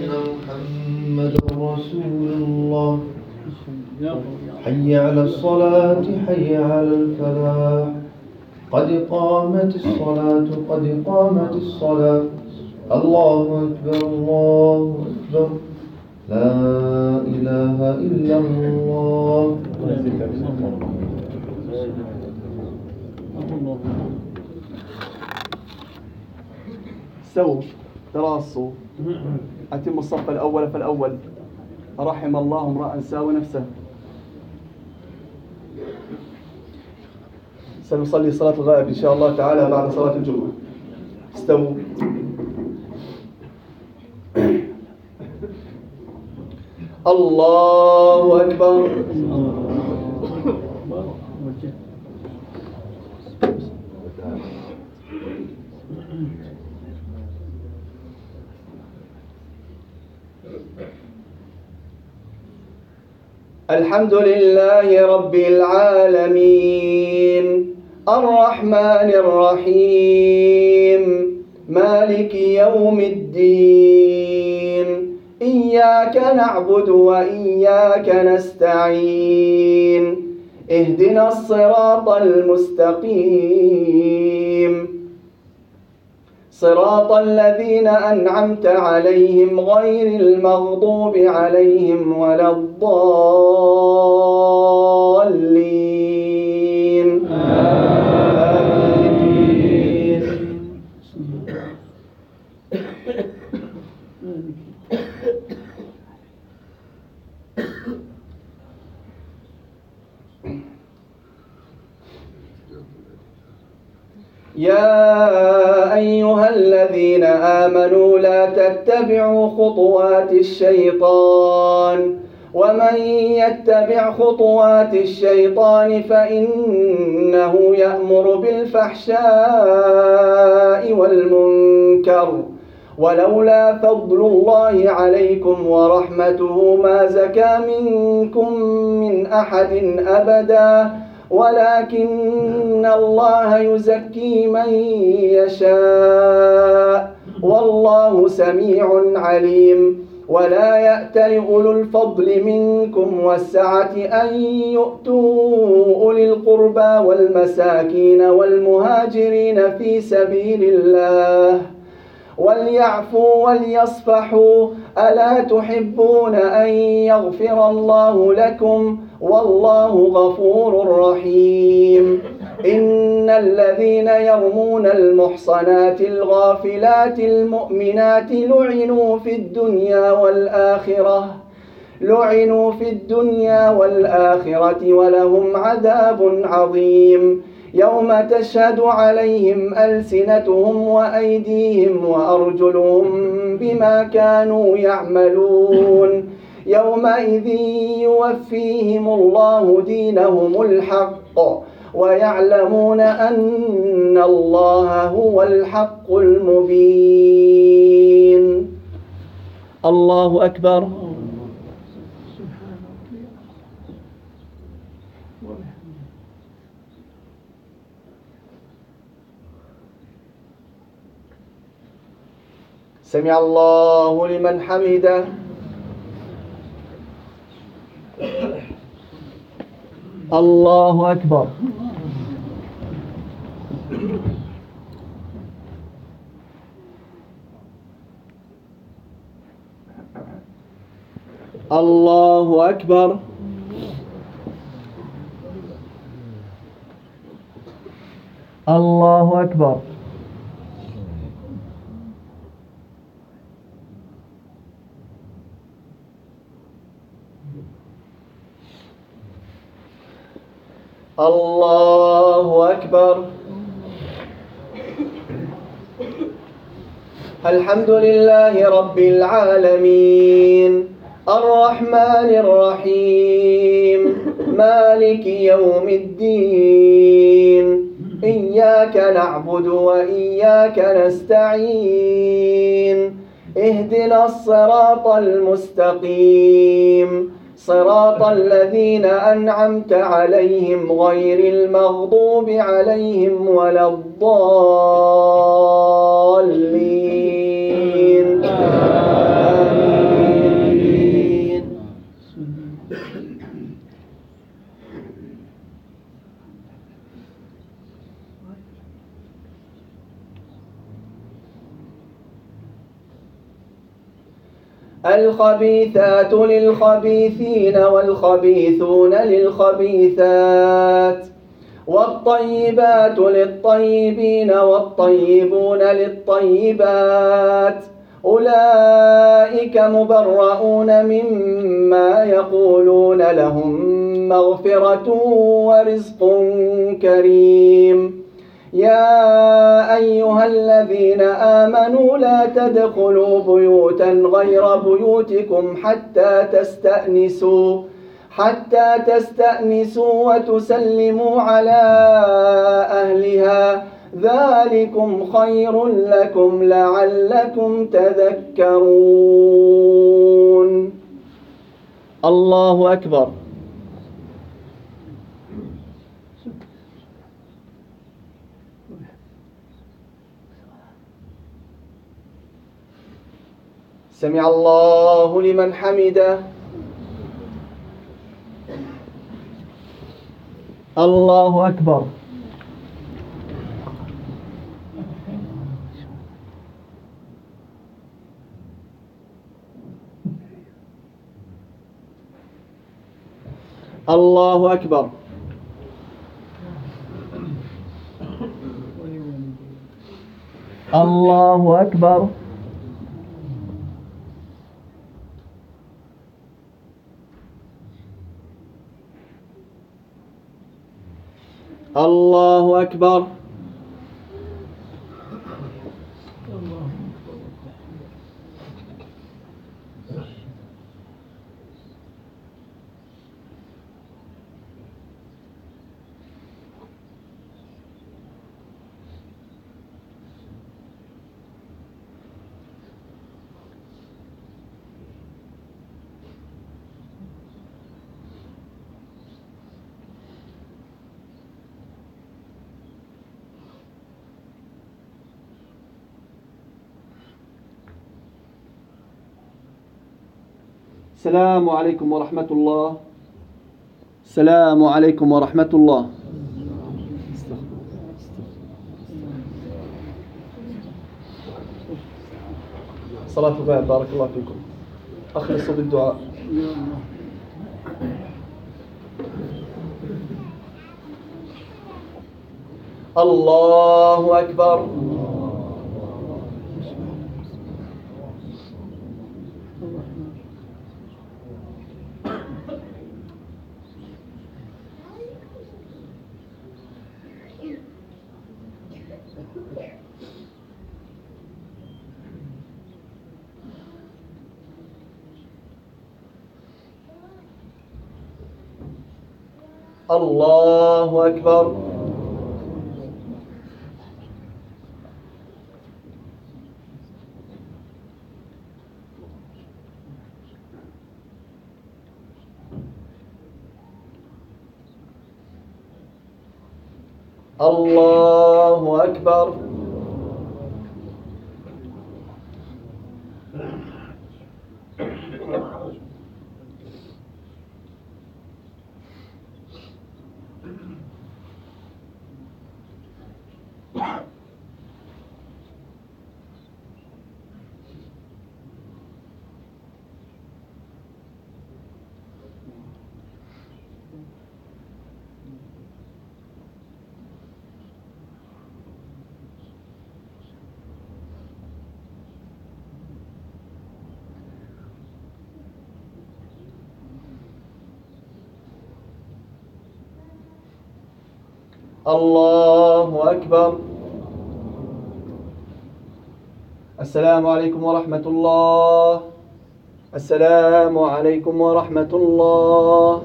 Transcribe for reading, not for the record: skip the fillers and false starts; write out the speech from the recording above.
محمدا رسول الله. حي على الصلاة حي على الفلاح. قد قامت الصلاة قد قامت الصلاة. الله أكبر الله أكبر. لا إله إلا الله. استووا تراصوا أتموا الصف الأول فالأول. رحم الله امرأ ساوى نفسه. سنصلي صلاة الغائب إن شاء الله تعالى بعد صلاة الجمعة. استووا. الله أكبر. الحمد لله رب العالمين الرحمن الرحيم مالك يوم الدين. إياك نعبد وإياك نستعين. اهدنا الصراط المستقيم صراط الذين أنعمت عليهم غير المغضوب عليهم ولا الضالين. آمين. يا أيها الذين آمنوا لا تتبعوا خطوات الشيطان ومن يتبع خطوات الشيطان فإنه يأمر بالفحشاء والمنكر ولولا فضل الله عليكم ورحمته ما زكى منكم من أحد أبدا ولكن الله يزكي من يشاء والله سميع عليم. ولا يأتل أولو الفضل منكم والسعة أن يؤتوا أولي القربى والمساكين والمهاجرين في سبيل الله وليعفوا وليصفحوا. ألا تحبون أن يغفر الله لكم والله غفور رحيم. إن الذين يرمون المحصنات الغافلات المؤمنات لعنوا في الدنيا والآخرة ولهم عذاب عظيم. يوم تشهد عليهم ألسنتهم وأيديهم وأرجلهم بما كانوا يعملون. يومئذ يوفيهم الله دينهم الحق ويعلمون أن الله هو الحق المبين. الله أكبر. سمع الله لمن حمده. الله أكبر. الله أكبر. الله أكبر. الله أكبر. الحمد لله رب العالمين الرحمن الرحيم مالك يوم الدين. إياك نعبد وإياك نستعين. اهدنا الصراط المستقيم صراط الذين أنعمت عليهم غير المغضوب عليهم ولا الضالين. آمين. الخبيثات للخبيثين والخبيثون للخبيثات، والطيبات للطيبين والطيبون للطيبات، أولئك مبرؤون مما يقولون، لهم مغفرة ورزق كريم. يا أيها الذين آمنوا لا تدخلوا بيوتا غير بيوتكم حتى تستأنسوا وتسلموا على أهلها، ذلكم خير لكم لعلكم تذكرون. الله أكبر. سمع الله لمن حمده. الله أكبر. الله أكبر. الله أكبر. الله أكبر. السلام عليكم ورحمة الله. السلام عليكم ورحمة الله. صلاة الغائب. بارك الله فيكم. أخلصوا بالدعاء. الله أكبر. الله أكبر. الله أكبر. الله أكبر. السلام عليكم ورحمة الله. السلام عليكم ورحمة الله.